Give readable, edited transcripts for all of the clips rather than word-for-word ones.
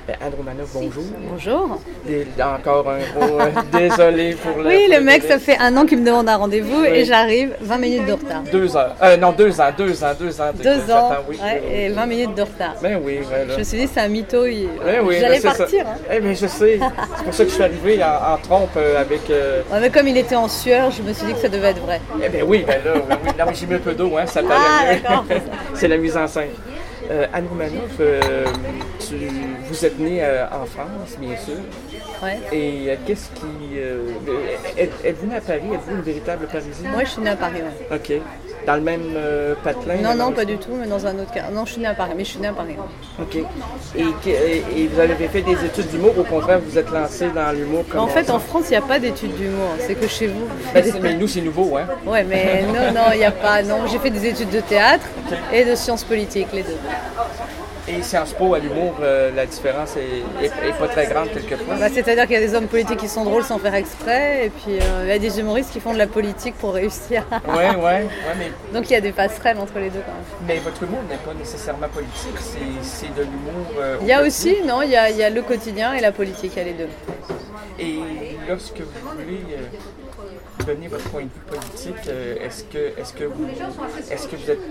Anne Romanoff, bonjour. Bonjour. Encore un gros désolé pour le... Oui, le mec, ça fait 1 an qu'il me demande un rendez-vous et j'arrive 20 minutes de retard. 2 heures. Non, 2 ans. 2 ans. 2 ans, oui, et 20 minutes de retard. Ben oui, voilà. Je me suis dit, c'est un mytho. Ben oui, j'allais partir. Hein. Eh bien, je sais. C'est pour ça que je suis arrivé en trompe avec... Ouais, mais comme il était en sueur, je me suis dit que ça devait être vrai. Eh bien oui, ben là, là j'ai mis un peu d'eau, hein, ça paraît mieux. D'accord. C'est la mise en scène. Anne Romanoff, vous êtes née en France, bien sûr. Ouais. Et qu'est-ce qui... êtes-vous née à Paris? Êtes-vous une véritable Parisienne? Moi, je suis née à Paris, ouais. OK. Dans le même patelin? Non, pas du tout, mais dans un autre cas. Non, je suis née à Paris, mais je suis née à Paris. Ouais. OK. Et vous avez fait des études d'humour, au contraire, vous êtes lancée dans l'humour comme... En fait, en France, il n'y a pas d'études d'humour. C'est que chez vous. Mais nous, c'est nouveau, hein? Ouais, mais non, il n'y a pas. Non, j'ai fait des études de théâtre et de sciences politiques, les deux. Et Sciences Po à l'humour, la différence est pas très grande quelquefois. C'est-à-dire qu'il y a des hommes politiques qui sont drôles sans faire exprès, et puis il y a des humoristes qui font de la politique pour réussir. Ouais, mais... Donc il y a des passerelles entre les deux quand même. Mais votre humour n'est pas nécessairement politique, c'est de l'humour... il y a aussi, non, il y a le quotidien et la politique, il y a les deux. Et lorsque vous voulez... donner votre point de vue politique, est-ce que vous êtes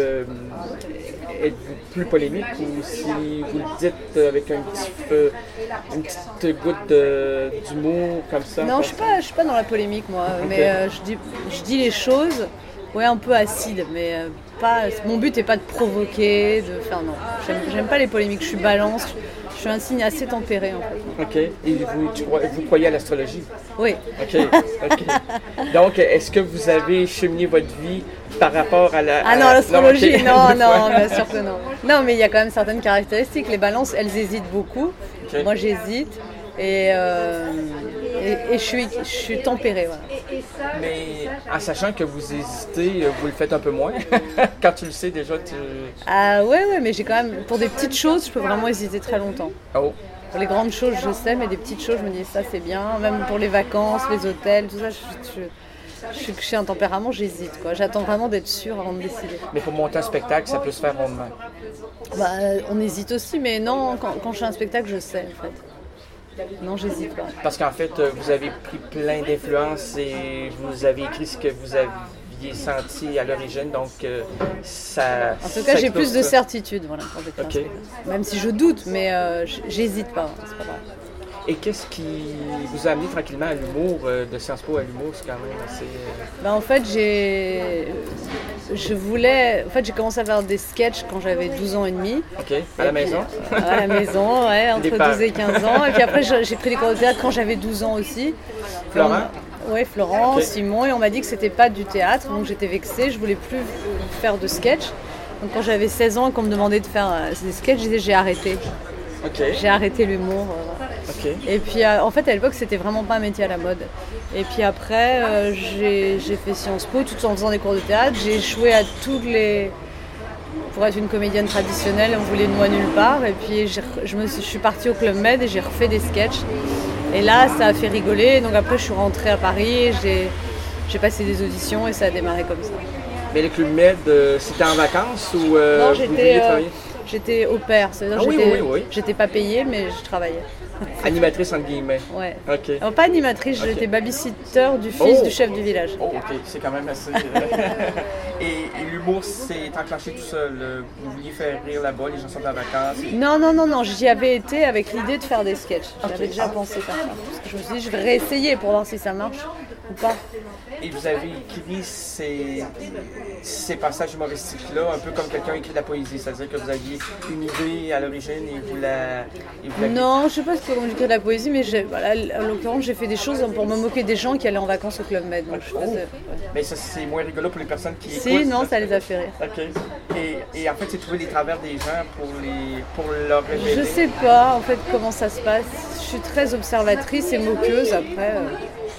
plus polémique ou si vous le dites avec une petite goutte d'humour comme ça? Non, je suis pas dans la polémique moi, okay. Mais je dis les choses, ouais, un peu acides, mais pas. Mon but n'est pas de provoquer, de faire non. J'aime pas les polémiques, je suis balance. Je suis un signe assez tempéré en fait. OK. Et vous croyez à l'astrologie? Oui. OK. Donc, est-ce que vous avez cheminé votre vie par rapport à la... non, l'astrologie, non, bien sûr que non. Non, mais il y a quand même certaines caractéristiques. Les balances, elles hésitent beaucoup. Okay. Moi, j'hésite. Et je suis tempérée, voilà. Mais en sachant que vous hésitez, vous le faites un peu moins. Quand tu le sais déjà, tu... Ah ouais, mais j'ai quand même... Pour des petites choses, je peux vraiment hésiter très longtemps. Oh. Pour les grandes choses, je sais, mais des petites choses, je me dis ça, c'est bien. Même pour les vacances, les hôtels, tout ça, je suis un tempérament, j'hésite, quoi. J'attends vraiment d'être sûre avant de décider. Mais pour monter un spectacle, ça peut se faire rondement. On hésite aussi, mais non, quand je fais un spectacle, je sais, en fait. Non, j'hésite pas. Parce qu'en fait, vous avez pris plein d'influences et vous avez écrit ce que vous aviez senti à l'origine, donc ça... En tout cas, j'ai plus de certitude, voilà, quand j'écris un spectacle. Même si je doute, mais j'hésite pas, c'est pas grave. Et qu'est-ce qui vous a amené tranquillement à l'humour, de Sciences Po à l'humour, c'est quand même assez... En fait, j'ai commencé à faire des sketchs quand j'avais 12 ans et demi. OK, à la maison? À la maison, ouais, entre 12 et 15 ans. Et puis après, j'ai pris des cours de théâtre quand j'avais 12 ans aussi. Florent? Oui, Florent, okay. Simon, et on m'a dit que c'était pas du théâtre, donc j'étais vexée, je voulais plus faire de sketch. Donc quand j'avais 16 ans et qu'on me demandait de faire des sketchs, j'ai arrêté. Okay. J'ai arrêté l'humour. Okay. Et puis en fait à l'époque c'était vraiment pas un métier à la mode. Et puis après j'ai fait Sciences Po tout en faisant des cours de théâtre. J'ai échoué à toutes les... Pour être une comédienne traditionnelle, on voulait de moi nulle part. Et puis je suis partie au Club Med et j'ai refait des sketchs. Et là ça a fait rigoler. Donc après je suis rentrée à Paris, j'ai passé des auditions et ça a démarré comme ça. Mais le Club Med, c'était en vacances ou non, vous vouliez travailler? J'étais au pair, c'est-à-dire oui. J'étais pas payée, mais je travaillais. Animatrice entre guillemets. Ouais. OK. Alors, pas animatrice, j'étais babysitter du fils du chef du village. Oh, OK, c'est quand même assez... et l'humour s'est enclenché tout seul. Vous vouliez faire rire là-bas, les gens sont en vacances. Non, j'y avais été avec l'idée de faire des sketchs. J'avais déjà pensé faire ça. Parce que je me suis dit, je vais réessayer pour voir si ça marche ou pas. Et vous avez écrit ces passages humoristiques-là, un peu comme quelqu'un écrit de la poésie, c'est-à-dire que vous aviez une idée à l'origine et vous la... Non, je sais pas comment j'écris de la poésie, mais en l'occurrence, j'ai fait des choses pour me moquer des gens qui allaient en vacances au Club Med. Donc Mais ça, c'est moins rigolo pour les personnes qui écoutent. Si, non, ça les a fait rire. OK. Et en fait, c'est trouver les travers des gens pour leur révéler. Je sais pas, en fait, comment ça se passe. Je suis très observatrice et moqueuse, après...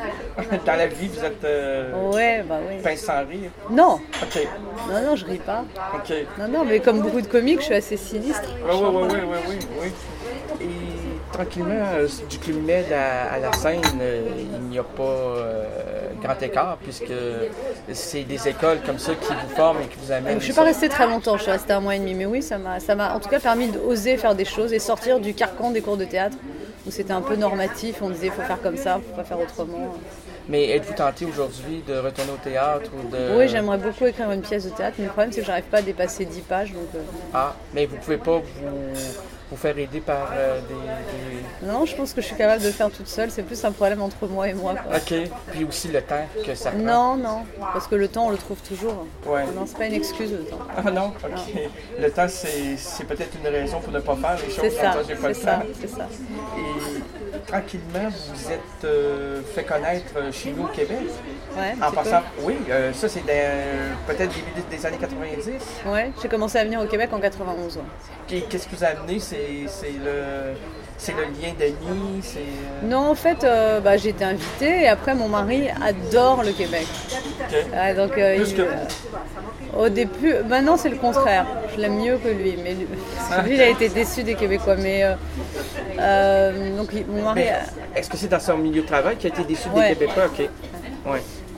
Dans la vie, vous êtes Ouais, bah oui. pince sans rire? Non, OK. non, je ris pas. OK. Non, mais comme beaucoup de comiques, je suis assez sinistre. Oui. Et tranquillement, du Club Med à la scène, il n'y a pas grand écart, puisque c'est des écoles comme ça qui vous forment et qui vous amènent. Donc, je suis pas restée très longtemps, je suis restée 1 mois et demi, mais oui, ça m'a en tout cas permis d'oser faire des choses et sortir du carcan des cours de théâtre, où c'était un peu normatif, on disait il faut faire comme ça, il faut pas faire autrement. Mais êtes-vous tenté aujourd'hui de retourner au théâtre ou de... Oui, j'aimerais beaucoup écrire une pièce de théâtre, mais le problème c'est que j'arrive pas à dépasser 10 pages. Donc, Ah, mais vous pouvez pas vous faire aider par des... Non, je pense que je suis capable de le faire toute seule, c'est plus un problème entre moi et moi. Quoi. OK, puis aussi le temps que ça prend. Non, parce que le temps on le trouve toujours. Ouais. Non, c'est pas une excuse le temps. Ah non, OK. Non. Le temps, c'est peut-être une raison pour ne pas faire les choses. C'est ça, j'ai pas le temps. c'est ça. Et tranquillement, vous êtes fait connaître chez nous au Québec. Ouais, En passant, oui, ça c'est peut-être début des années 90. Ouais, j'ai commencé à venir au Québec en 91. Et qu'est-ce qui vous a amené? C'est le lien d'amis? Non, en fait, j'ai été invitée et après mon mari adore le Québec. OK. Donc, Plus que au début, maintenant c'est le contraire. Je l'aime mieux que lui, mais lui il a été déçu des Québécois. Mais donc mon mari. Est-ce que c'est dans son milieu de travail qu'il a été déçu Ouais. des Québécois? OK. Ouais.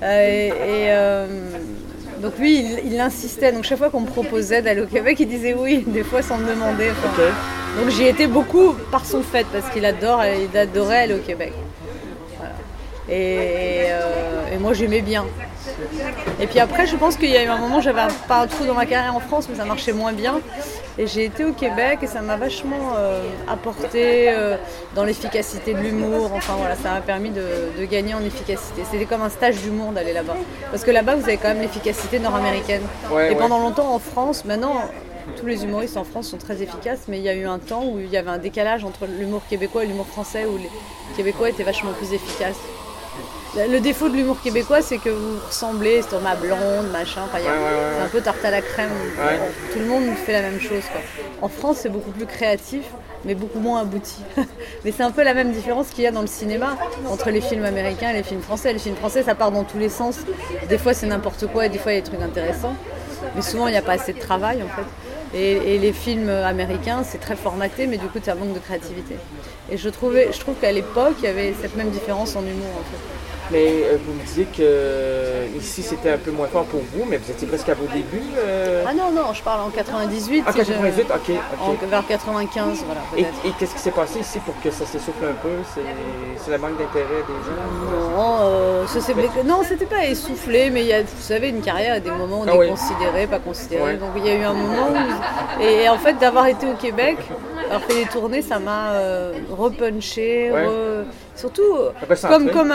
Donc lui, il insistait. Donc chaque fois qu'on me proposait d'aller au Québec, il disait oui, des fois sans me demander. Enfin, OK. donc j'y étais beaucoup par son fait, parce qu'il adorait aller au Québec. Voilà. Et moi j'aimais bien. Et puis après, je pense qu'il y a eu un moment, j'avais pas un trou dans ma carrière en France, mais ça marchait moins bien. Et j'ai été au Québec et ça m'a vachement apporté dans l'efficacité de l'humour. Enfin voilà, ça m'a permis de gagner en efficacité. C'était comme un stage d'humour d'aller là-bas. Parce que là-bas, vous avez quand même l'efficacité nord-américaine. Ouais, et pendant longtemps en France, maintenant, tous les humoristes en France sont très efficaces, mais il y a eu un temps où il y avait un décalage entre l'humour québécois et l'humour français, où les Québécois étaient vachement plus efficaces. Le défaut de l'humour québécois, c'est que vous ressemblez, c'est ma blonde, machin, c'est un peu tarte à la crème. Ouais. Tout le monde fait la même chose, quoi. En France, c'est beaucoup plus créatif, mais beaucoup moins abouti. Mais c'est un peu la même différence qu'il y a dans le cinéma entre les films américains et les films français. Les films français, ça part dans tous les sens. Des fois, c'est n'importe quoi et des fois, il y a des trucs intéressants. Mais souvent, il n'y a pas assez de travail, en fait. Et les films américains, c'est très formaté, mais du coup, ça manque de créativité. Et je trouve qu'à l'époque, il y avait cette même différence en humour, en fait. Mais vous me disiez que ici c'était un peu moins fort pour vous, mais vous étiez presque à vos débuts. Ah non, je parle en 98. Ah, 98, ok. Vers 95, voilà. Et qu'est-ce qui s'est passé ici pour que ça s'essouffle un peu? C'est le manque d'intérêt des gens? Non, c'était pas essoufflé, mais il y a, vous savez, une carrière, à des moments où on est considéré, pas considéré. Ouais. Donc il y a eu un moment où... Et en fait, d'avoir été au Québec, avoir fait des tournées, ça m'a repunché, surtout comme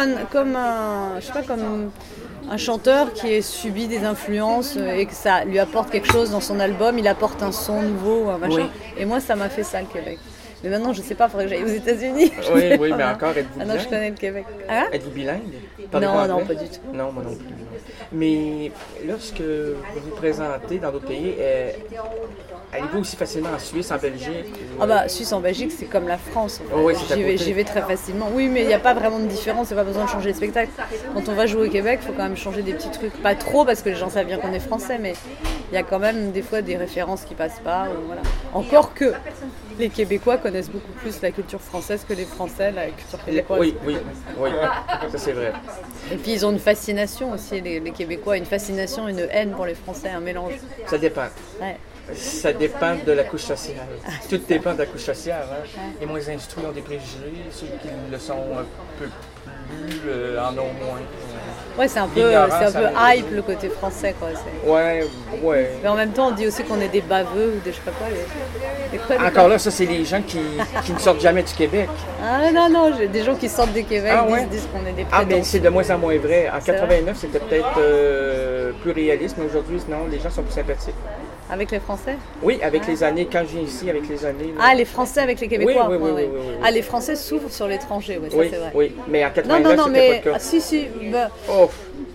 un chanteur qui a subi des influences et que ça lui apporte quelque chose dans son album, il apporte un son nouveau, un machin. Oui. Et moi, ça m'a fait ça, le Québec. Mais maintenant, je sais pas, il faudrait que j'aille aux États-unis. Oui, mais encore, êtes-vous bilingue? Ah non, je connais le Québec. Hein? Êtes-vous bilingue? Non, pas du tout. Non, moi non plus. Mais lorsque vous vous présentez dans d'autres pays, allez-vous aussi facilement en Suisse, en Belgique? Suisse, en Belgique, c'est comme la France. En fait. Oui, j'y vais très facilement. Oui, mais il n'y a pas vraiment de différence, il n'y a pas besoin de changer de spectacle. Quand on va jouer au Québec, il faut quand même changer des petits trucs. Pas trop, parce que les gens savent bien qu'on est français, mais il y a quand même des fois des références qui passent pas. Voilà. Encore que les Québécois connaissent beaucoup plus la culture française que les Français, la culture québécoise. Oui, ça c'est vrai. Et puis ils ont une fascination aussi, les Québécois, une fascination, une haine pour les Français, un mélange. Ça dépend. Ouais. Ça dépend de la couche sociale. Tout dépend de la couche sociale. Hein. Les moins instruits ont des préjugés, ceux qui le sont un peu plus en ont moins. Ouais, c'est un peu hype le côté français, quoi. Ouais. Mais en même temps, on dit aussi qu'on est des baveux ou des je sais pas quoi. Encore là, ça, c'est les gens qui ne sortent jamais du Québec. Ah non, j'ai des gens qui sortent du Québec disent qu'on est des prétentieux. Ah, mais c'est de moins en moins vrai. En 89, c'était peut-être plus réaliste, mais aujourd'hui, non, les gens sont plus sympathiques. Avec les Français? Oui, avec les années, quand je viens ici, avec les années. Ah, les Français avec les Québécois? Oui. Ah, les Français s'ouvrent sur l'étranger, ça c'est vrai. Oui, mais en 89, c'était pas le cas. Si.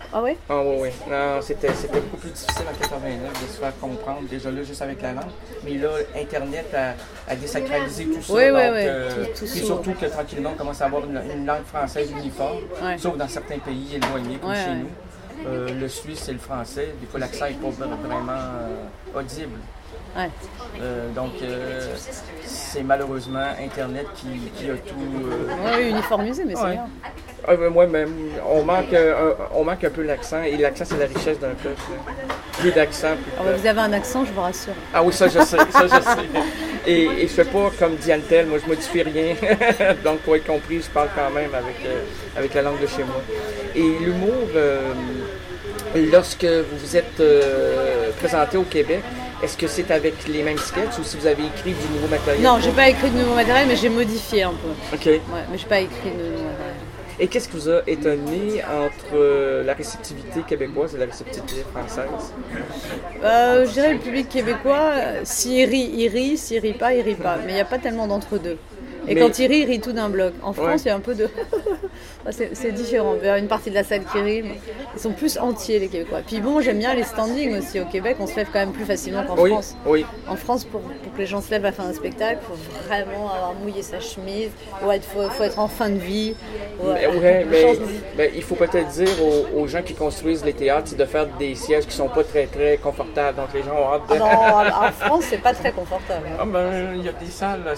Ah ouais? Ah oui, oui. Non, c'était beaucoup plus difficile en 89 de se faire comprendre, déjà là, juste avec la langue. Mais là, Internet a désacralisé tout ça. Oui, donc, tout puis surtout que tranquillement, on commence à avoir une langue française uniforme, Ouais. sauf dans certains pays éloignés, comme Ouais, chez ouais. nous. Le suisse et le français, des fois l'accent n'est pas vraiment audible. Ouais. Donc, c'est malheureusement Internet qui a tout. Oui, uniformisé, mais c'est Ouais. bien. Moi, même, on manque un peu l'accent, et l'accent, c'est la richesse d'un peuple. Plus d'accent, plus Ah de... ouais, vous avez un accent, je vous rassure. Ah oui, ça je sais. Et je fais pas comme Diane Tell, moi je modifie rien. Donc pour être compris, je parle quand même avec la langue de chez moi. Et l'humour, lorsque vous vous êtes présenté au Québec, est-ce que c'est avec les mêmes sketchs ou si vous avez écrit du nouveau matériel? Non, j'ai pas écrit de nouveau matériel, mais j'ai modifié un peu. OK. Ouais, mais j'ai pas écrit de nouveau matériel. Et qu'est-ce qui vous a étonné entre la réceptivité québécoise et la réceptivité française? Je dirais le public québécois, s'il rit, il rit, s'il rit pas, il rit pas. Mais il n'y a pas tellement d'entre-deux. Et Mais- quand il rit tout d'un bloc. En France, Ouais. il y a un peu de... c'est différent. Il y a une partie de la salle qui rit, mais ils sont plus entiers, les Québécois. Puis bon, j'aime bien les standings aussi. Au Québec, on se lève quand même plus facilement qu'en Oui, France. oui. En France, pour que les gens se lèvent à la fin d'un spectacle, il faut vraiment avoir mouillé sa chemise, faut être en fin de vie. Mais il faut peut-être dire aux gens qui construisent les théâtres, c'est de faire des sièges qui sont pas très très confortables. Donc les gens ont hâte de... En France, c'est pas très confortable. Ah ben, il y a des salles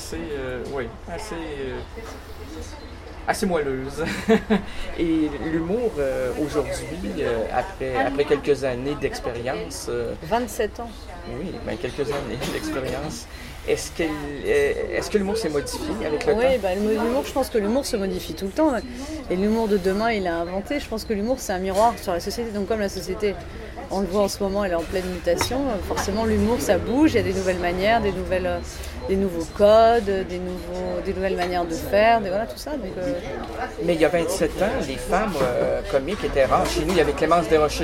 assez moelleuses. Et l'humour aujourd'hui, après quelques années d'expérience, 27 ans. oui, ben quelques années d'expérience, est-ce que l'humour s'est modifié avec le temps? Oui, l'humour, je pense que l'humour se modifie tout le temps. Et l'humour de demain, il a inventé. Je pense que l'humour, c'est un miroir sur la société. Donc comme la société, on le voit en ce moment, elle est en pleine mutation. Forcément, l'humour, ça bouge. Il y a des nouvelles manières, des nouveaux codes, des nouvelles manières de faire, voilà, tout ça. Donc, Mais il y a 27 ans, les femmes comiques étaient rares. Chez nous, il y avait Clémence Desrochers.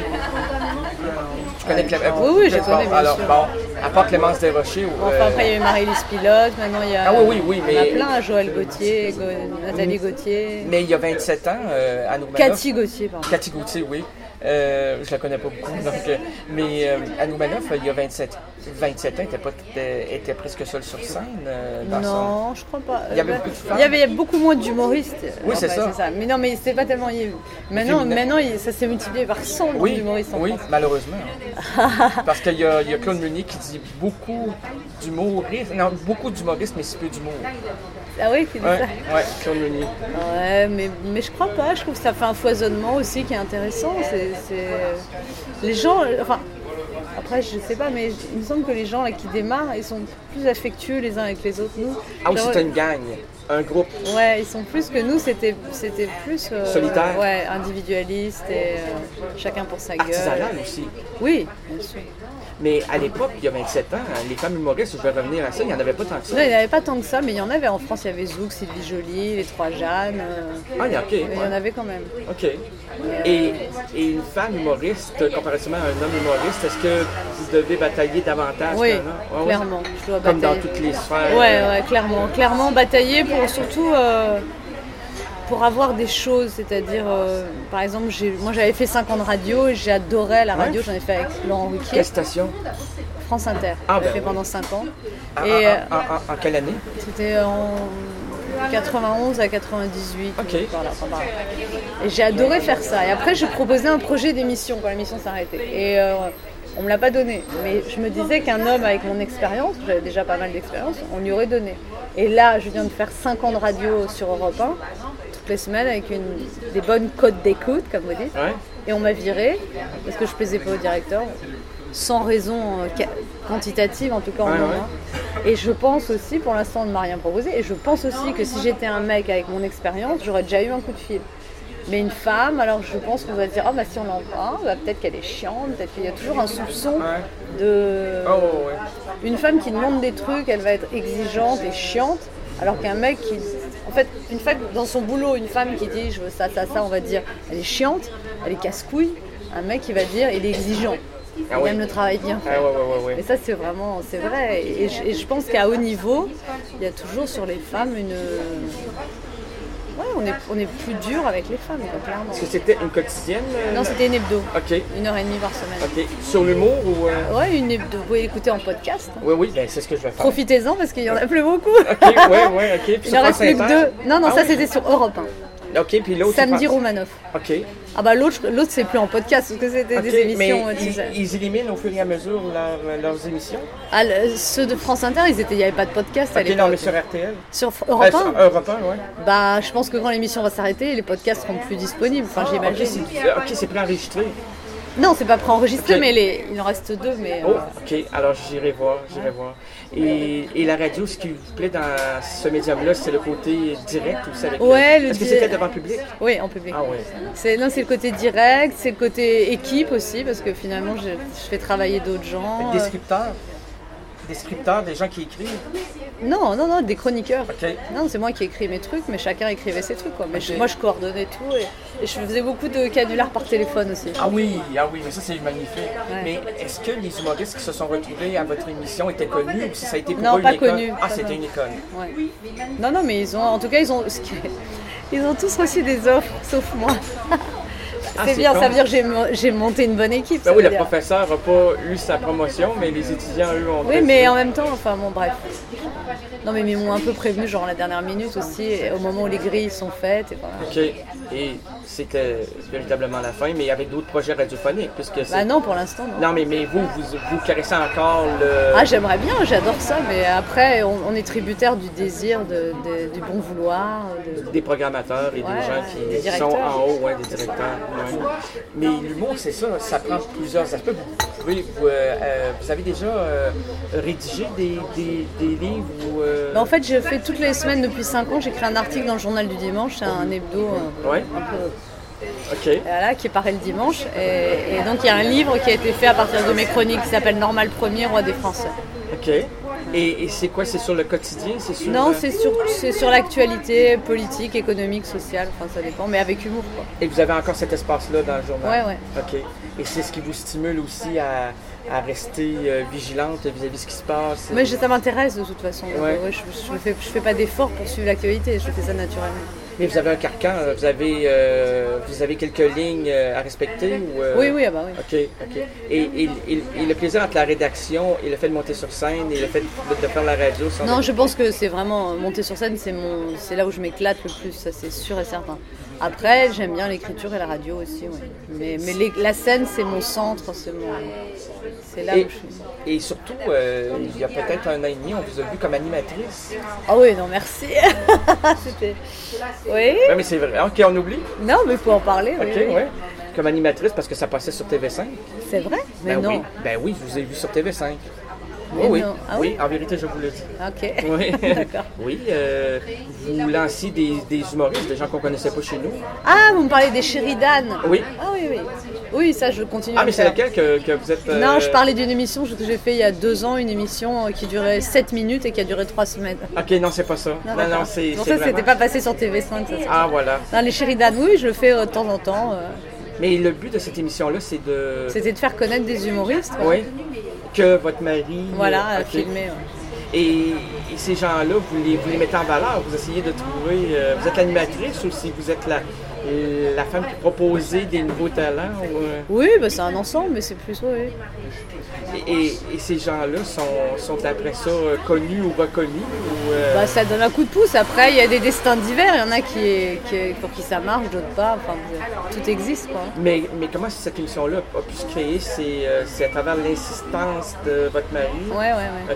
Tu connais Clémence? Oui, je connais, bien alors, sûr. bon, à part Clémence Desrochers... Enfin, après, il y a eu Marie-Lise Pilote, maintenant il y a... Ah oui, Il y en mais... a plein, Joël Gauthier, Nathalie Gauthier... Mais il y a 27 ans, Anne Oumanoff... Cathy Gauthier, pardon. Cathy Gauthier, oui. Je la connais pas beaucoup. Donc, mais Anne Oumanoff, il y a 27 ans, était presque seule sur scène. Non, je crois pas. Il y avait beaucoup de femmes. Il y avait beaucoup moins d'humoristes. Oui, c'est ça. Mais non, mais c'était pas tellement... Maintenant, ça s'est multiplié par 100 d'humoristes en oui, France. malheureusement. Parce qu'il y a Claude Meunier qui dit beaucoup d'humoristes, mais si peu d'humour. Ah oui, qui dit Ouais, ça. ouais, Claude Meunier. Ouais, mais je crois pas. Je trouve que ça fait un foisonnement aussi qui est intéressant. Les gens... Enfin, après, je sais pas, mais il me semble que les gens là, qui démarrent, ils sont plus affectueux les uns avec les autres. Nous, Ah oui, genre, c'était une gang, un groupe. Ouais, ils sont plus que nous, c'était plus... Solitaire. Ouais, individualiste et chacun pour sa gueule. Artisanal aussi. Oui, bien sûr. Mais à l'époque, il y a 27 ans, les femmes humoristes, je vais revenir à ça, il n'y en avait pas tant que ça. Non, il n'y en avait pas tant que ça, mais il y en avait. En France, il y avait Zouk, Sylvie Joly, les Trois Jeannes. Ah, ok. Il y en avait quand même. OK. Et une femme humoriste, comparativement à un homme humoriste, est-ce que vous devez batailler davantage Oui, qu'un homme? Ah oui? clairement. Je dois Comme batailler. dans toutes les sphères. Ouais, clairement. Clairement, batailler pour surtout... pour avoir des choses, c'est-à-dire, par exemple, moi j'avais fait 5 ans de radio et j'adorais la radio, j'en ai fait avec Laurent Ruquier, Quelle station? France Inter, Ah, j'ai ben fait oui. pendant 5 ans. En, Et en quelle année? c'était en 91 à 98, Ok. par là. Et j'ai adoré faire ça. Et après, je proposais un projet d'émission quand l'émission s'arrêtait. Et on me l'a pas donné. Mais je me disais qu'un homme avec mon expérience, j'avais déjà pas mal d'expérience, on lui aurait donné. Et là, je viens de faire 5 ans de radio sur Europe 1, toutes les semaines, avec des bonnes cotes d'écoute, comme vous dites. Ouais. Et on m'a virée, parce que je plaisais pas au directeur, sans raison quantitative, en tout cas en Ouais, nombre. ouais. Et je pense aussi, pour l'instant on ne m'a rien proposé, et je pense aussi que si j'étais un mec avec mon expérience, j'aurais déjà eu un coup de fil. Mais une femme, alors je pense qu'on va dire, ah bah si on en parle, bah, peut-être qu'elle est chiante, peut-être qu'il y a toujours un soupçon Ouais. de... Oh, ouais. Une femme qui demande des trucs, elle va être exigeante et chiante, alors qu'un mec qui... En fait, une femme dans son boulot, une femme qui dit, je veux ça, on va dire, elle est chiante, elle est casse-couille. Un mec qui va dire, il est exigeant. Ah Il oui. aime le travail bien fait. Ah ouais. Et ça, c'est vrai. Et je pense qu'à haut niveau, il y a toujours sur les femmes on est plus dur avec les femmes, quoi, clairement. Est-ce que c'était une quotidienne? Non, c'était une hebdo. OK. 1h30 par semaine. OK. Sur l'humour ou... Ouais, une hebdo. Vous pouvez l'écouter en podcast. Hein. Oui, ben, c'est ce que je vais faire. Profitez-en parce qu'il y en a plus beaucoup. OK, OK. Puis Il en reste plus que 2. Non, ça oui. C'était sur Europe 1. OK, puis l'autre... Samedi Romanoff. OK. Ah bah l'autre c'est plus en podcast parce que c'était des émissions. Mais ils éliminent au fur et à mesure leurs émissions? Ah, ceux de France Inter, il n'y avait pas de podcast à l'époque. Non, mais sur RTL? Sur Europe 1? Sur Europe 1, ouais. Bah, je pense que quand l'émission va s'arrêter, les podcasts seront plus disponibles. Enfin, j'imagine. OK, c'est préenregistré. Non, c'est pas préenregistré, mais il en reste 2. Mais, OK, alors j'irai voir. Et la radio, ce qui vous plaît dans ce médium-là, c'est le côté direct aussi avec Est-ce que c'était devant le public? Oui, en public. Ah oui. C'est le côté direct, c'est le côté équipe aussi, parce que finalement, je fais travailler d'autres gens. Des scripteurs, des gens qui écrivent? Non, des chroniqueurs. Okay. Non, c'est moi qui écris mes trucs, mais chacun écrivait ses trucs, quoi. Mais moi, je coordonnais tout et je faisais beaucoup de canulars par téléphone aussi. Ah oui, mais ça, c'est magnifique. Ouais. Mais est-ce que les humoristes qui se sont retrouvés à votre émission étaient connus ou si ça a été pour non, eux pas une école? connus. Ah, c'était une école. Ouais. Non, mais ils ont tous reçu des offres, sauf moi. C'est bien, ça veut dire que j'ai monté une bonne équipe. Ben oui, le professeur n'a pas eu sa promotion, mais les étudiants, eux, ont... Oui, mais en même temps, bref. Non, mais ils m'ont un peu prévenu, genre la dernière minute aussi, au moment où les grilles sont faites. Et voilà. OK. Et c'était véritablement la fin, mais avec d'autres projets radiophoniques, puisque c'est... Bah non, pour l'instant, non. Non, mais vous caressez encore le... Ah, j'aimerais bien, j'adore ça, mais après, on est tributaire du désir, du bon vouloir. Des programmateurs et des gens qui sont en haut, des directeurs. Ouais. Mais l'humour, c'est ça prend plusieurs aspects. Vous avez déjà rédigé des livres ou... Bah, en fait, je fais toutes les semaines depuis 5 ans, j'écris un article dans le journal du dimanche, c'est un hebdo un peu... OK. Voilà, qui paraît le dimanche. Et donc, il y a un livre qui a été fait à partir de mes chroniques qui s'appelle Normal Premier, Roi des Français. OK. Et c'est quoi? C'est sur le quotidien? Non, c'est sur l'actualité politique, économique, sociale, enfin ça dépend, mais avec humour, quoi. Et vous avez encore cet espace-là dans le journal? Ouais. OK. Et c'est ce qui vous stimule aussi à rester vigilante vis-à-vis de ce qui se passe? Mais ça m'intéresse de toute façon. Ouais. Je fais pas d'effort pour suivre l'actualité, je fais ça naturellement. Mais vous avez un carcan, vous avez quelques lignes à respecter? Ou, Oui, ah bah oui. OK. Et le plaisir entre la rédaction et le fait de monter sur scène et le fait de faire la radio? Non, je pense que c'est vraiment, monter sur scène, c'est là où je m'éclate le plus, ça c'est sûr et certain. Après, j'aime bien l'écriture et la radio aussi, ouais. Mais la scène, c'est mon centre, c'est là où je suis. Et surtout, il y a peut-être 1 an et demi, on vous a vu comme animatrice. Ah oui, non, merci. C'était... Oui. Ouais, mais c'est vrai. OK, on oublie? Non, mais il faut en parler. OK, oui. Comme animatrice, parce que ça passait sur TV5. C'est vrai? Mais non. Oui, je vous ai vu sur TV5. Mais oui, non. Ah oui, en vérité, je vous le dis. OK. Oui, D'accord. Oui, vous lanciez des humoristes, des gens qu'on ne connaissait pas chez nous. Ah, vous me parlez des Sheridan. Oui. Ah oui. Oui, ça, je continue. Ah, mais c'est laquelle que vous êtes... Non, je parlais d'une émission que j'ai fait il y a 2 ans, une émission qui durait 7 minutes et qui a duré 3 semaines. OK, non, c'est pas ça. Non, c'est pour ça, vraiment... c'était pas passé sur TV5. Ça, ah, voilà. Non, les Sheridan, oui, je le fais de temps en temps. Mais le but de cette émission-là, c'est de... C'était de faire connaître des humoristes. Oui, que votre mari... Voilà, filmer. Et ces gens-là, vous les mettez en valeur, vous essayez de trouver... vous êtes l'animatrice ou si vous êtes la femme qui proposait des nouveaux talents? Ou... Oui, c'est un ensemble, mais c'est plus... Oui. Et ces gens-là sont après ça connus ou reconnus? Ou, ça donne un coup de pouce. Après, il y a des destins divers. Il y en a pour qui ça marche, d'autres pas. Enfin, tout existe, quoi. Mais comment cette émission-là a pu se créer? C'est à travers l'insistance de votre mari? Ouais.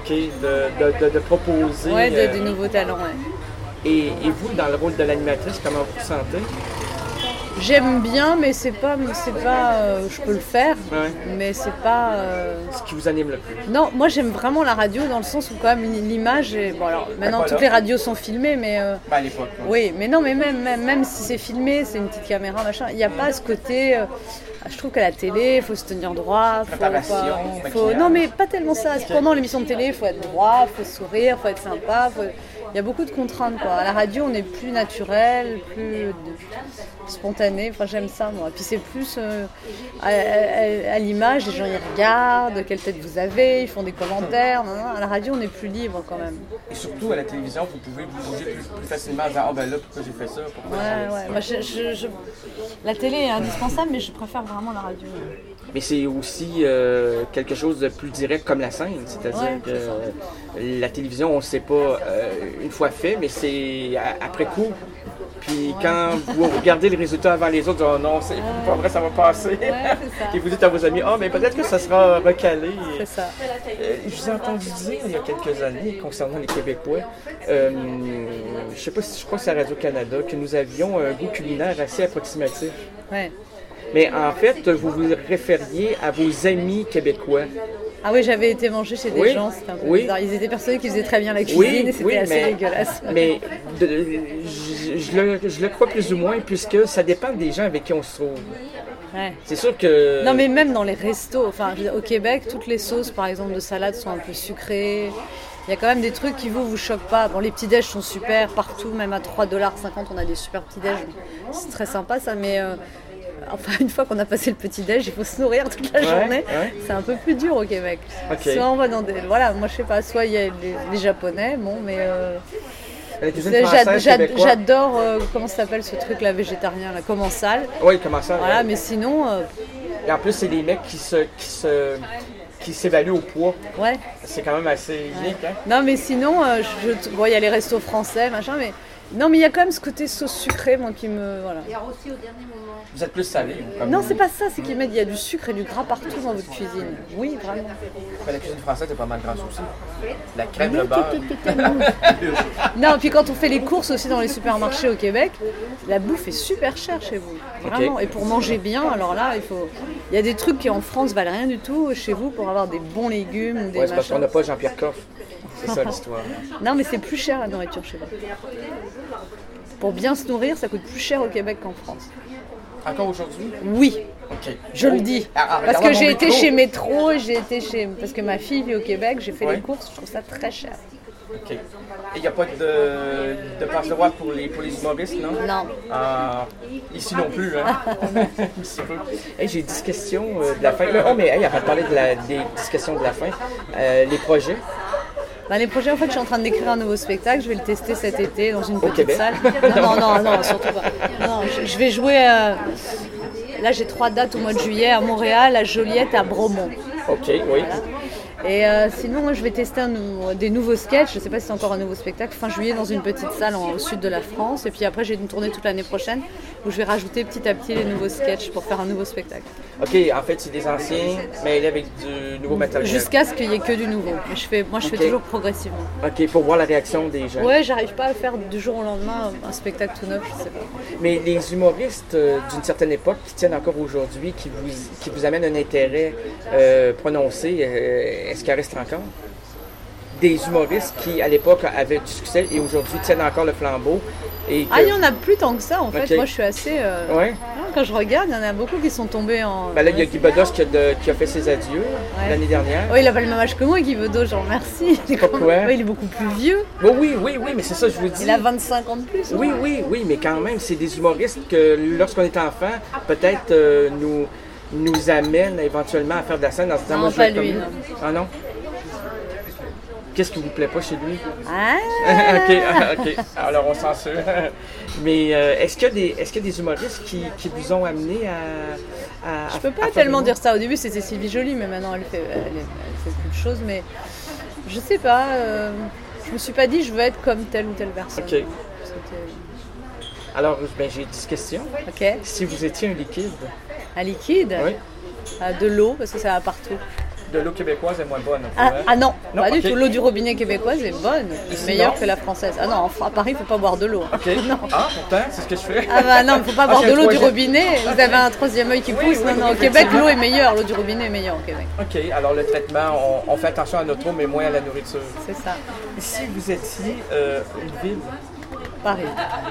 OK, de proposer... Ouais, de nouveaux talents, ouais. Et vous, dans le rôle de l'animatrice, comment vous vous sentez? J'aime bien, mais c'est pas je peux le faire, mais c'est pas... Ce qui vous anime le plus? Non, moi j'aime vraiment la radio dans le sens où quand même l'image est... Bon alors, maintenant toutes les radios sont filmées, mais... à l'époque. Oui, mais non, mais même si c'est filmé, c'est une petite caméra, machin, il n'y a pas ce côté... je trouve qu'à la télé, il faut se tenir droit, non mais pas tellement ça. Pendant l'émission de télé, il faut être droit, il faut sourire, il faut être sympa, il y a beaucoup de contraintes, quoi. À la radio, on est plus naturel, plus spontané. Enfin, j'aime ça, moi. Puis c'est plus à l'image, les gens y regardent, quelle tête vous avez, ils font des commentaires. Non. À la radio, on est plus libre quand même. Et surtout à la télévision, vous pouvez vous juger plus facilement en disant « Ah ben là, pourquoi j'ai fait ça? » Ouais. Moi, la télé est indispensable, mais je préfère vraiment la radio. Mais c'est aussi quelque chose de plus direct comme la scène, c'est-à-dire que la télévision, on ne sait pas une fois fait, mais c'est après coup. Puis quand vous regardez les résultats avant les autres, oh non, c'est pas vrai, ça va passer. Ouais, c'est ça. Et vous dites à vos amis, mais peut-être que ça sera recalé. C'est ça. Je vous ai entendu dire il y a quelques années, concernant les Québécois, je crois que c'est à Radio-Canada, que nous avions un goût culinaire assez approximatif. Ouais. Mais en fait, vous vous référiez à vos amis québécois. Ah oui, j'avais été manger chez des gens, c'était un peu bizarre. Ils étaient persuadés qu'ils faisaient très bien la cuisine et c'était assez dégueulasse. Mais je le crois plus ou moins, puisque ça dépend des gens avec qui on se trouve. Ouais. C'est sûr que... Non, mais même dans les restos, enfin, au Québec, toutes les sauces, par exemple, de salade sont un peu sucrées. Il y a quand même des trucs qui vous choquent pas. Bon, les petits-déj sont super partout, même à 3,50$, on a des super petits-déj. C'est très sympa ça, mais... Enfin, une fois qu'on a passé le petit-déj, il faut se nourrir toute la journée. Ouais. C'est un peu plus dur au Québec. Okay. Soit on va dans des... Voilà, moi je sais pas, soit il y a les Japonais, bon, mais... J'adore, comment ça s'appelle ce truc-là, végétarien, là, commensal. Oui, commensal. Voilà, mais sinon... Et en plus, c'est des mecs qui s'évaluent au poids. Ouais. C'est quand même assez unique, hein? Non, mais sinon, bon, il y a les restos français, machin, mais... Non, mais il y a quand même ce côté sauce sucrée, moi, qui me... Voilà. Et aussi au dernier moment. Vous êtes plus salé? Non, c'est pas ça, c'est qu'ils mettent, il y a du sucre et du gras partout dans votre cuisine. Oui, vraiment. Mais la cuisine française est pas mal grasse aussi. La crème, le beurre. Non, puis quand on fait les courses aussi dans les supermarchés au Québec, la bouffe est super chère chez vous. Vraiment. Okay. Et pour manger bien, alors là, il y a des trucs qui en France valent rien du tout chez vous pour avoir des bons légumes, des c'est parce qu'on n'a pas Jean-Pierre Coff. C'est ça l'histoire. Non, mais c'est plus cher la nourriture chez vous. Pour bien se nourrir, ça coûte plus cher au Québec qu'en France. Encore aujourd'hui? Oui. Okay. Je le dis. Parce que j'ai été chez Métro, parce que ma fille vit au Québec, j'ai fait les courses, je trouve ça très cher. OK. Et il n'y a pas de passe droit pour les humoristes, non? Non. Ici non plus, hein? Ici peu. Hey, j'ai 10 questions de la fin. Mais avant de parler des 10 questions de la fin, les projets? Les projets, en fait, je suis en train d'écrire un nouveau spectacle. Je vais le tester cet été dans une petite salle. Non, surtout pas. Non, je vais jouer. Là, j'ai 3 dates au mois de juillet à Montréal, à Joliette, à Bromont. Ok, oui. Voilà. Et sinon, moi, je vais tester des nouveaux sketchs. Je ne sais pas si c'est encore un nouveau spectacle. Fin juillet, dans une petite salle au sud de la France. Et puis après, j'ai une tournée toute l'année prochaine où je vais rajouter petit à petit les nouveaux sketchs pour faire un nouveau spectacle. Ok, en fait, c'est des anciens, mais avec du nouveau matériel. Jusqu'à ce qu'il n'y ait que du nouveau. Mais je fais toujours progressivement. Ok, pour voir la réaction des gens. Ouais, j'arrive pas à faire du jour au lendemain un spectacle tout neuf, je sais pas. Mais les humoristes d'une certaine époque qui tiennent encore aujourd'hui, qui vous amènent un intérêt prononcé, est-ce qu'il reste encore? Des humoristes qui, à l'époque, avaient du succès et aujourd'hui tiennent encore le flambeau. Il n'y en a plus tant que ça, en fait. Moi, je suis assez... Ouais. Quand je regarde, il y en a beaucoup qui sont tombés en... Là, il y a Guy Bedos qui a fait ses adieux l'année dernière. Oui, il n'a pas le même âge que moi, Guy Bedos, je remercie. Pourquoi? Il est beaucoup plus vieux. Oui, mais c'est ça, je vous dis. Il a 25 ans de plus. Oui, mais quand même, c'est des humoristes que, lorsqu'on est enfant, peut-être nous amènent éventuellement à faire de la scène en se disant... Non, moi, pas lui, non. Ah non? Qu'est-ce qui vous plaît pas chez lui? OK. Alors, on censure. Mais est-ce qu'il y a des humoristes qui vous ont amené à je peux pas tellement dire ça. Au début, c'était Sylvie Joly, mais maintenant, elle fait beaucoup de choses. Mais je sais pas. Je me suis pas dit, je veux être comme telle ou telle personne. OK. Alors, j'ai 10 questions. OK. Si vous étiez un liquide? Un liquide? Oui. De l'eau, parce que ça va partout. De l'eau québécoise est moins bonne. Non, pas du tout. L'eau du robinet québécoise est bonne, meilleure que la française. Ah non, à Paris, il ne faut pas boire de l'eau. OK. Non. Pourtant, c'est ce que je fais. Non, il ne faut pas boire de l'eau du robinet. Vous avez un troisième œil qui pousse. Non, au Québec, l'eau est meilleure. L'eau du robinet est meilleure au Québec. OK. Alors, le traitement, on fait attention à notre eau, mais moins à la nourriture. C'est ça. Si vous étiez une ville? Paris.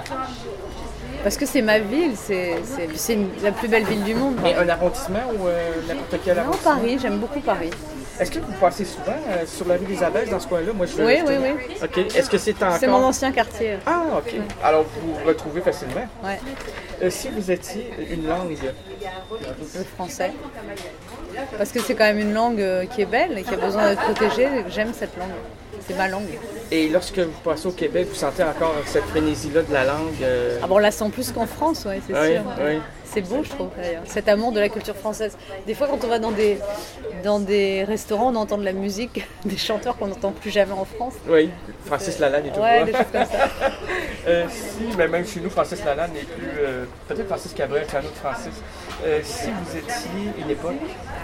Parce que c'est ma ville, c'est la plus belle ville du monde. Mais un arrondissement ou n'importe quel arrondissement? Non, Paris, j'aime beaucoup Paris. Est-ce que vous passez souvent sur la rue des Abbesses dans ce coin-là? Moi, Oui. OK. Est-ce que c'est encore... C'est mon ancien quartier. Ah, OK. Ouais. Alors, vous vous retrouvez facilement. Ouais. Si vous étiez une langue... Le français. Parce que c'est quand même une langue qui est belle et qui a besoin d'être protégée. J'aime cette langue. C'est ma langue. Et lorsque vous passez au Québec, vous sentez encore cette frénésie-là de la langue? Ah bon, on la sent plus qu'en France, ouais, c'est sûr. Oui. C'est beau, je trouve, d'ailleurs. Cet amour de la culture française. Des fois, quand on va dans des restaurants, on entend de la musique, des chanteurs qu'on n'entend plus jamais en France. Oui, Francis Lalanne et tout. Ouais, des choses comme ça. Mais même chez nous, Francis Lalanne n'est plus... peut-être Francis Cabrel, c'est un autre Francis. Si vous étiez une époque...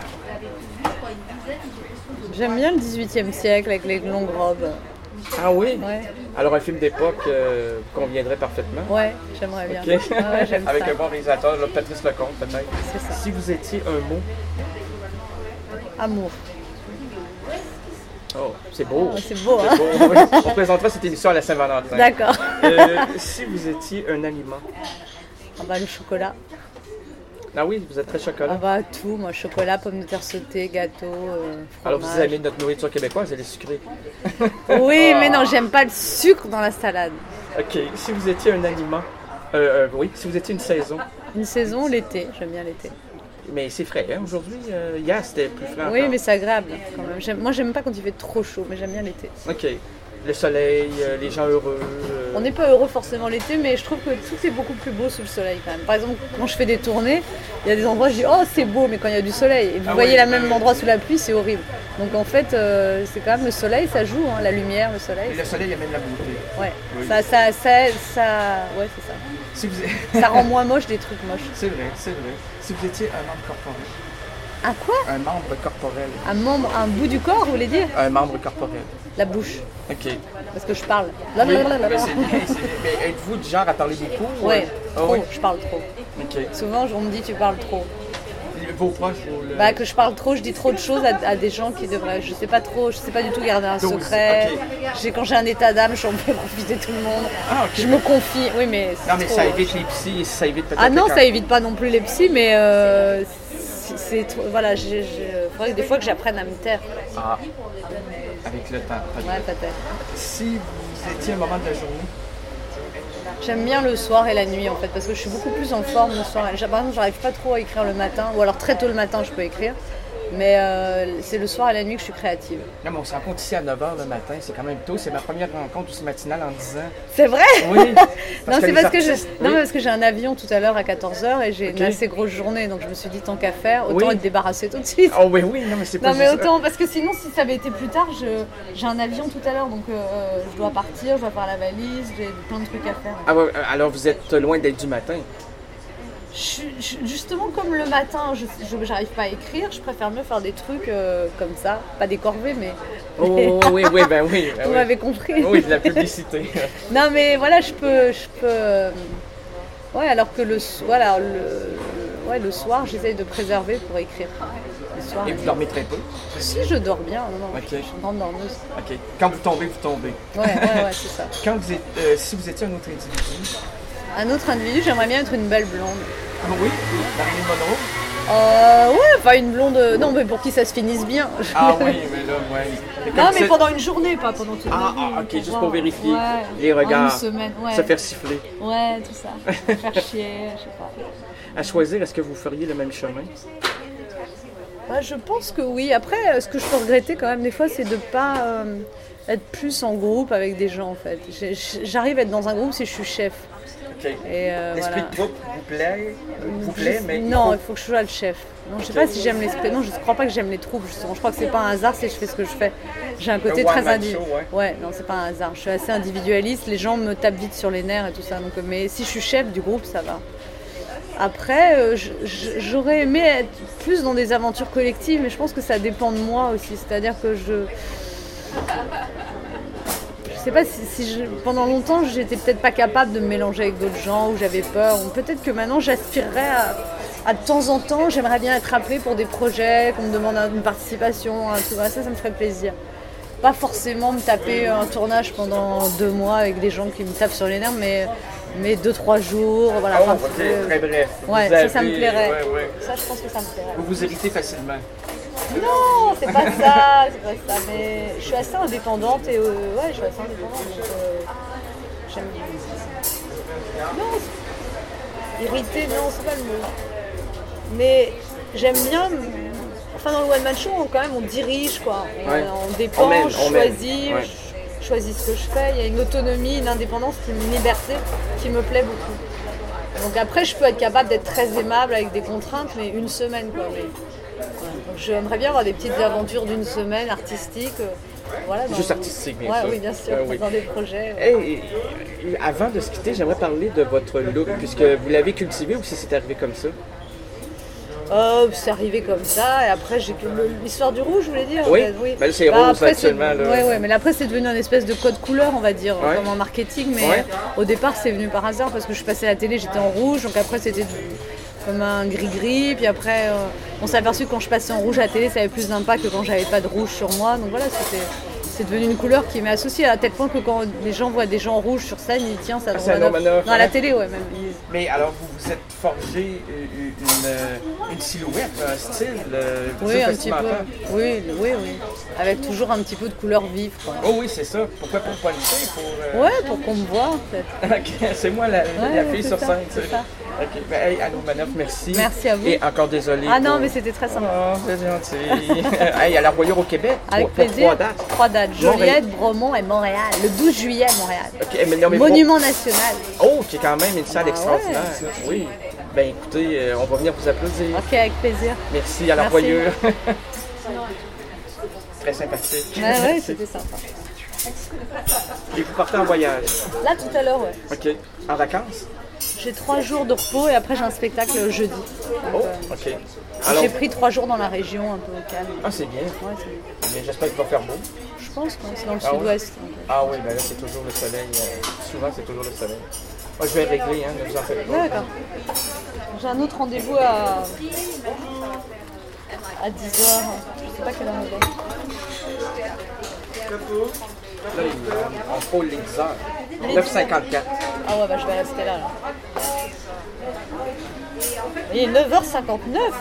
J'aime bien le 18e siècle avec les longues robes. Ah oui? Ouais. Alors un film d'époque conviendrait parfaitement? Ouais, j'aimerais bien. Okay. Ouais, j'aime avec ça. un bon réalisateur, là, Patrice Lecomte peut-être. C'est ça. Si vous étiez un mot? Amour. Oh, c'est beau. Oh, c'est beau, hein? C'est beau. Oui. On présentera cette émission à la Saint-Valentin. D'accord. Si vous étiez un aliment? Ah bah, le chocolat. Ah oui, vous êtes très chocolat. Ah bah tout, moi chocolat, pommes de terre sautées, gâteau, fromage. Alors vous aimez notre nourriture québécoise, elle est sucrée. Oui, mais non, j'aime pas le sucre dans la salade. Ok, si vous étiez un aliment, oui, si vous étiez une saison. Une saison, l'été, j'aime bien l'été. Mais c'est frais, hein, aujourd'hui, hier c'était plus frais Oui, encore. mais c'est agréable quand même. Moi j'aime pas quand il fait trop chaud, mais j'aime bien l'été. Ok, le soleil, les gens heureux. On n'est pas heureux forcément l'été, mais je trouve que tout est beaucoup plus beau sous le soleil quand même. Par exemple, quand je fais des tournées, il y a des endroits où je dis oh c'est beau, mais quand il y a du soleil, et vous voyez le même endroit sous la pluie, c'est horrible. Donc en fait, c'est quand même le soleil, ça joue, hein, la lumière, le soleil. Et le soleil amène la beauté. Ouais, oui. ouais, c'est ça. Si vous... Ça rend moins moche des trucs moches. C'est vrai. Si vous étiez un membre corporel. Un quoi? Un membre corporel. Un membre, un bout du corps, vous voulez dire? Un membre corporel. La bouche. Ok. Parce que je parle. Oui, mais êtes-vous du genre à parler beaucoup? Ouais, oui. Je parle trop. Ok. Souvent, on me dit tu parles trop. Vos proches ou Bah, que je parle trop, je dis trop de choses à des gens qui devraient. Je sais pas du tout garder un secret. Okay. Quand j'ai un état d'âme, j'en fais profiter tout le monde. Ah, ok. Je me confie. Oui, mais. Non, mais trop... ça évite les psys et ça évite peut-être. Ah non, ça évite pas non plus les psys, mais c'est trop. Voilà, faudrait que des fois que j'apprenne à me taire. Ah, avec le temps. Ouais, peut-être. Si vous étiez un moment de la journée. J'aime bien le soir et la nuit en fait, parce que je suis beaucoup plus en forme le soir. Par exemple, j'arrive pas trop à écrire le matin, ou alors très tôt le matin je peux écrire, mais c'est le soir et la nuit que je suis créative. Non, mais on se rencontre ici à 9h le matin, c'est quand même tôt, c'est ma première rencontre aussi matinale en 10 ans. C'est vrai? Oui. Non, c'est parce que mais parce que j'ai un avion tout à l'heure à 14h et j'ai une assez grosse journée, donc je me suis dit tant qu'à faire, autant être débarrassée tout de suite. Oh oui, non mais c'est pas non mais autant, parce que sinon si ça avait été plus tard, j'ai un avion tout à l'heure, donc je dois partir, je dois faire la valise, j'ai plein de trucs à faire. Ah ouais, alors vous êtes loin d'être du matin. Justement, comme le matin, je n'arrive pas à écrire, je préfère mieux faire des trucs comme ça, pas des corvées, mais... Oh oui, ben oui. Vous m'avez compris. Oui, de la publicité. Non, mais voilà, je peux... Ouais, alors que le soir, j'essaye de préserver pour écrire. Le soir, et vous dormez très peu? Si, je dors bien. Non, okay. Je suis une grande dormeuse. Ok. Quand vous tombez, vous tombez. Ouais, c'est ça. Quand vous êtes, si vous étiez un autre individu? Un autre individu, j'aimerais bien être une belle blonde. Ah oui? Marilyn Monroe? Ouais, pas une blonde... Non, mais pour qui ça se finisse bien. Ah oui, mais là, ouais. Non, mais pendant une journée, pas pendant toute la vie. Ah, ok, juste pour vérifier les regards. Une semaine, ouais. Se faire siffler. Ouais, tout ça. Se faire chier, je sais pas. À choisir, est-ce que vous feriez le même chemin? Bah, je pense que oui. Après, ce que je peux regretter quand même des fois, c'est de pas être plus en groupe avec des gens, en fait. J'arrive à être dans un groupe si je suis chef. Okay. L'esprit de groupe vous plaît, mais... Non, il faut que je sois le chef. Non, je sais pas si j'aime l'esprit... Non, je ne crois pas que j'aime les troupes, justement. Je crois que c'est pas un hasard si je fais ce que je fais. J'ai un côté très individualiste. Ouais, non, c'est pas un hasard. Je suis assez individualiste. Les gens me tapent vite sur les nerfs et tout ça. Donc, mais si je suis chef du groupe, ça va. Après, j'aurais aimé être plus dans des aventures collectives, mais je pense que ça dépend de moi aussi. C'est-à-dire que je sais pas si pendant longtemps j'étais peut-être pas capable de me mélanger avec d'autres gens, ou j'avais peur, ou peut-être que maintenant j'aspirerais à de temps en temps, j'aimerais bien être appelée pour des projets, qu'on me demande une participation, un truc, ça me ferait plaisir. Pas forcément me taper un tournage pendant 2 mois avec des gens qui me tapent sur les nerfs, mais 2-3 jours, voilà. Oh, très bref. Ouais, ça me plairait. Ouais. Ça, je pense que ça me plairait. Vous irritez facilement? Non, c'est pas ça, mais je suis assez indépendante et ouais, je suis assez indépendante. Donc, j'aime bien. Non, irritée, non, c'est pas le mot. Mais j'aime bien. Enfin, dans le One Man Show, quand même, on dirige, quoi. On dépend, je choisis. Ouais. Je choisis ce que je fais. Il y a une autonomie, une indépendance, une liberté qui me plaît beaucoup. Donc après, je peux être capable d'être très aimable avec des contraintes, mais une semaine, quoi. Donc j'aimerais bien avoir des petites aventures d'une semaine artistiques. Voilà, juste artistique, bien sûr. Oui, bien sûr, dans des projets. Et avant de se quitter, j'aimerais parler de votre look, puisque vous l'avez cultivé ou si c'est arrivé comme ça? C'est arrivé comme ça, et après j'ai l'histoire du rouge, je voulais dire. Oui, mais c'est rose actuellement. Oui, mais après c'est devenu un espèce de code couleur, on va dire, comme en marketing, mais au départ c'est venu par hasard parce que je suis passée à la télé, j'étais en rouge, donc après c'était comme un gris-gris, puis après on s'est aperçu que quand je passais en rouge à la télé ça avait plus d'impact que quand j'avais pas de rouge sur moi, donc voilà, c'est devenu une couleur qui m'est associée à tel point que quand les gens voient des gens rouges sur scène, ils disent tiens, ça Romanoff. Non, à la télé, ouais, même. Mais alors, vous vous êtes forgé une silhouette, un style oui, un petit peu. Oui. Avec toujours un petit peu de couleur vive, quoi. Oh oui, c'est ça. Pourquoi pour puncher? Ouais, pour qu'on me voit, en fait. Ok, c'est moi la fille sur scène. C'est ça. Ok, ben hey, Anne Romanoff, merci. Merci à vous. Et encore désolé. Ah non, mais c'était très sympa. Oh, c'est gentil. Hey, à la Royaume au Québec. Avec plaisir. 3 dates. Joliette, Bromont et Montréal. Le 12 juillet à Montréal. Okay, mais non, mais Monument national. Oh, qui est quand même une salle extraordinaire. Ouais. Oui. Ben écoutez, on va venir vous applaudir. Ok, avec plaisir. Merci à la Royaume. Très sympathique. Ouais, c'était sympa. Et vous partez en voyage? Là, tout à l'heure, ouais. Ok. En vacances? J'ai 3 jours de repos et après j'ai un spectacle jeudi. Donc, ok. Alors, j'ai pris 3 jours dans la région, un peu au calme. Ah, c'est bien. Ouais, c'est bien. J'espère qu'il va faire beau. Je pense que c'est dans le sud-ouest. Oui. Ah oui, ben là c'est toujours le soleil. Souvent c'est toujours le soleil. Moi je vais régler, ne vous en faites pas. D'accord. J'ai un autre rendez-vous à 10h. Je sais pas quelle heure il est. Là, on frôle les 10 heures. 9h54. Ah ouais, bah je vais rester là. Il est 9h59.